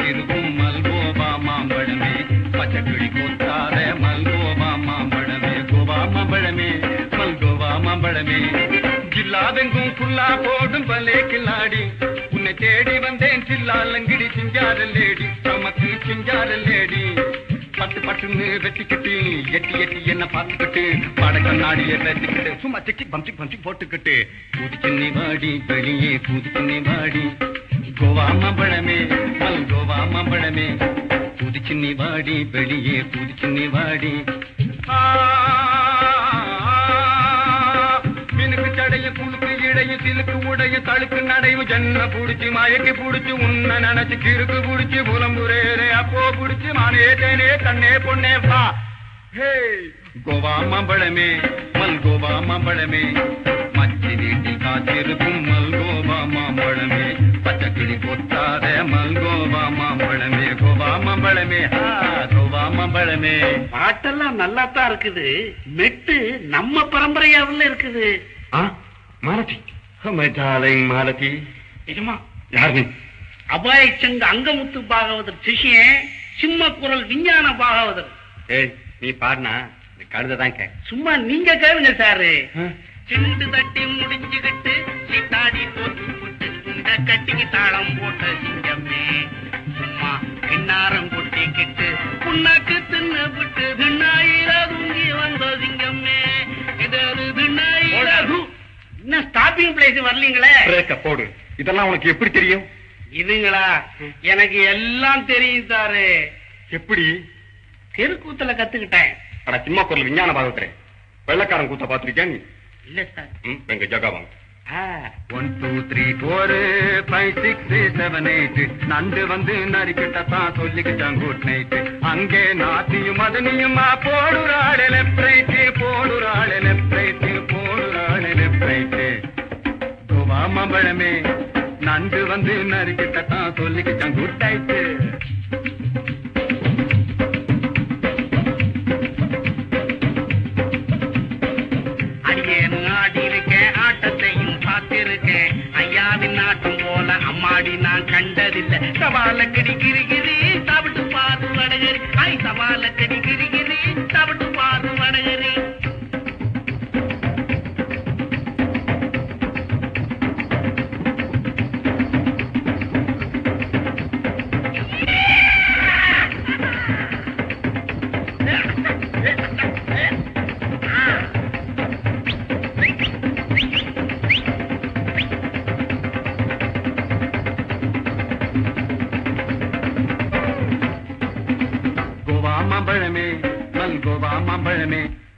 காத்திருக்கும் மல்கோவா மாம்பழமே பச்சைக்கிளி கொத்தாத மல்கோவா மாம்பழமே கோவா மாம்பழமே மல்கோவா மாம்பழமே ஜில்லாவெங்கும் புல்லா போடும் பலே கில்லாடி உன்னை தேடி வந்தேன் சில்லாலங்கிடி சிங்காரல்லேடி நமக்கு சிங்காரல்லேடி பட்டு பட்டுன்னு வெட்டிக்கிட்டு எட்டி எட்டி என்ன பார்த்துக்கிட்டு பாட கண்ணாடியை வெட்டிக்கிட்டு சும்மா சிக்கி பம்சி பம்சி போட்டுக்கிட்டு புதுச்சின்னி வாடி வெளியே புதுச்சின்னி வாடி கோவா மாம்பழமே மல் கோவா மாம்பழமே புதுச்சின்னி வாடி வெளியே புதுச்சின்னி வாடி மினுக்கு சடைய குழுக்கு இடைய சிலுக்கு உடைய தழுக்கு நடைவு ஜன்ன புடிச்சு மயக்கி புடிச்சு உன்ன நினைச்சு கிறுக்கு புடிச்சு புலம்புரேரே அப்போ புடிச்சு மானே தேனே கண்ணே பொண்ணே வா ஹே கோவா மாம்பழமே மல் கோவா மாம்பழமே மச்சி வீட்டில் காத்திருக்கும் மல் கோவா மாம்பழமே பச்சைக்கிளி கொத்தாத மல் கோவா மாம்பழமே கோவா மாம்பழமே கோவா மாம்பழமே பாட்டெல்லாம் நல்லா தான் இருக்குது மெட்டு நம்ம பரம்பரையாவில் இருக்குது மாலதி டார்லிங் மாலதி நிஜமா யாரு அபாய சங்க அங்கமுத்து பாகவதர் சிஷியன் சிம்ம குரல் விஞ்ஞான பாகவதர். ஏய் நீ பாடுனா கழுதான் கே சும்மா நீங்க கேளுங்க சாரு. சிண்டு தட்டி முடிஞ்சுகிட்டு சீட்டாடி போட்டு போட்டு இந்த கட்டிக்கு தாளம் போட்ட சிங்கமே சும்மா கிண்ணாரம் கொட்டிக்கிட்டு புண்ணாக்கு தின்னு விட்டு திண்ணாயிர தூங்கி வந்த சிங்கமே இது திண்ணாயிர இன்னும் ஸ்டாப்பிங் பிளேஸ் வரலீங்களே. போடு. இதெல்லாம் உனக்கு எப்படி தெரியும்? இதுங்களா எனக்கு எல்லாம் தெரியும் சாரு. எப்படி? தெருக்கூத்துல கத்துக்கிட்டேன். அட சின்ன குரல் விஞ்ஞான பாகவதரே, வெள்ளக்காரன் கூத்த பாத்திருக்கியா நீ? இல்ல சார். எங்க ஜகா வாங்க. 1 2 3 4 5 6 7 8 நண்டு வந்து நரிக்கிட்டத்தான் சொல்லிக்கிட்டான் குட் நைட். அங்கே நாத்தியும் மதனியுமா போடுறாள் லெஃப்ட் ரைட் போடுறாள் லெஃப்ட் ரைட் போடுறாள் லெஃப்ட் ரைட். கோவா மாம்பழமே நண்டு வந்து நரிக்கிட்டத்தான் சொல்லிக்கிட்டான் குட் நைட். நாட்டம் போல அம்மாடி நான் கண்டதில்லை. சவால கடி கிரிகிரி சாப்பிட்டு பாரு வடகரி. சவால கடி கிரிகிரி சாப்பிட்டு பாரு வடகரி. மாம்பழமே மல் கோவா மாம்பழமே